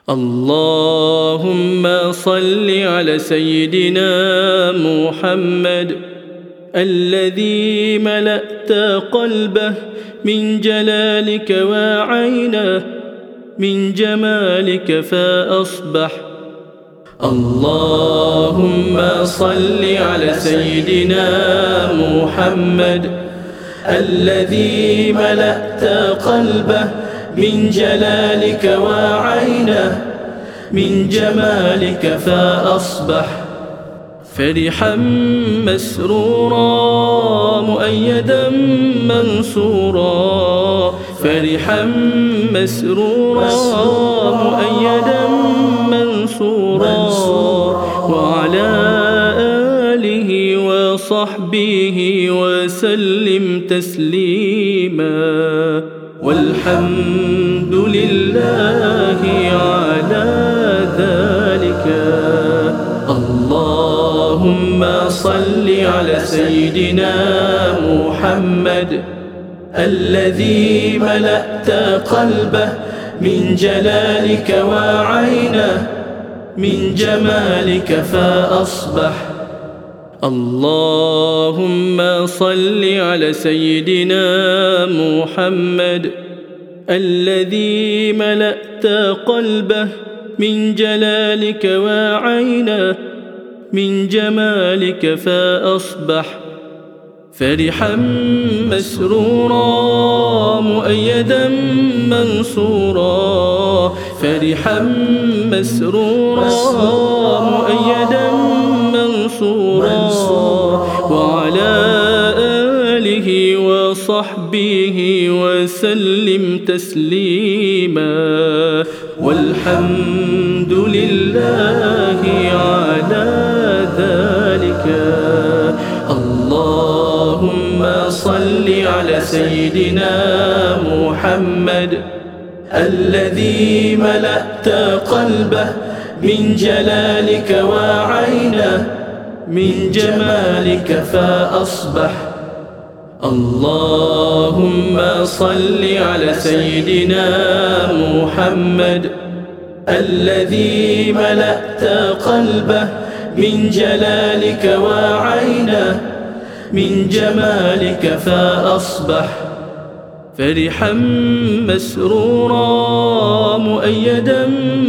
اللهم صل على سيدنا محمد الذي ملأت قلبه من جلالك وعينه من جمالك فأصبح. اللهم صل على سيدنا محمد الذي ملأت قلبه من جلالك وعينه من جمالك فأصبح فرحا مسرورا مؤيدا منصورا. فرحا مسرورا مؤيدا منصورا. وعلى آله وصحبه وسلم تسليما. والحمد لله على ذلك. اللهم صل على سيدنا محمد الذي ملأت قلبه من جلالك وعينه من جمالك فأصبح. اللهم صل على سيدنا محمد الذي ملأت قلبه من جلالك وعينه من جمالك فأصبح فرحا مسرورا مؤيدا منصورا. فرحا مسرورا مؤيدا منصورا. وعلى آله وصحبه وسلم تسليما. والحمد لله على ذلك. اللهم صل على سيدنا محمد الذي ملأت قلبه من جلالك وعينه من جمالك فأصبح. اللهم صل على سيدنا محمد الذي ملأت قلبه من جلالك وعينه من جمالك فأصبح فرحا مسرورا مؤيدا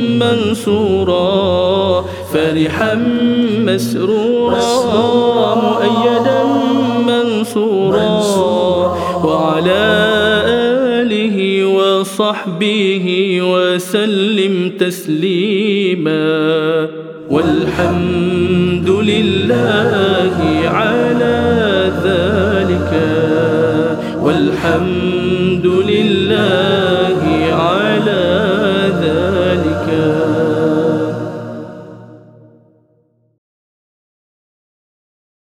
منصورا. فرحا مسرورا مؤيدا منصورا. وعلى آله وصحبه وسلم تسليما. والحمد لله على ذلك. والحمد لله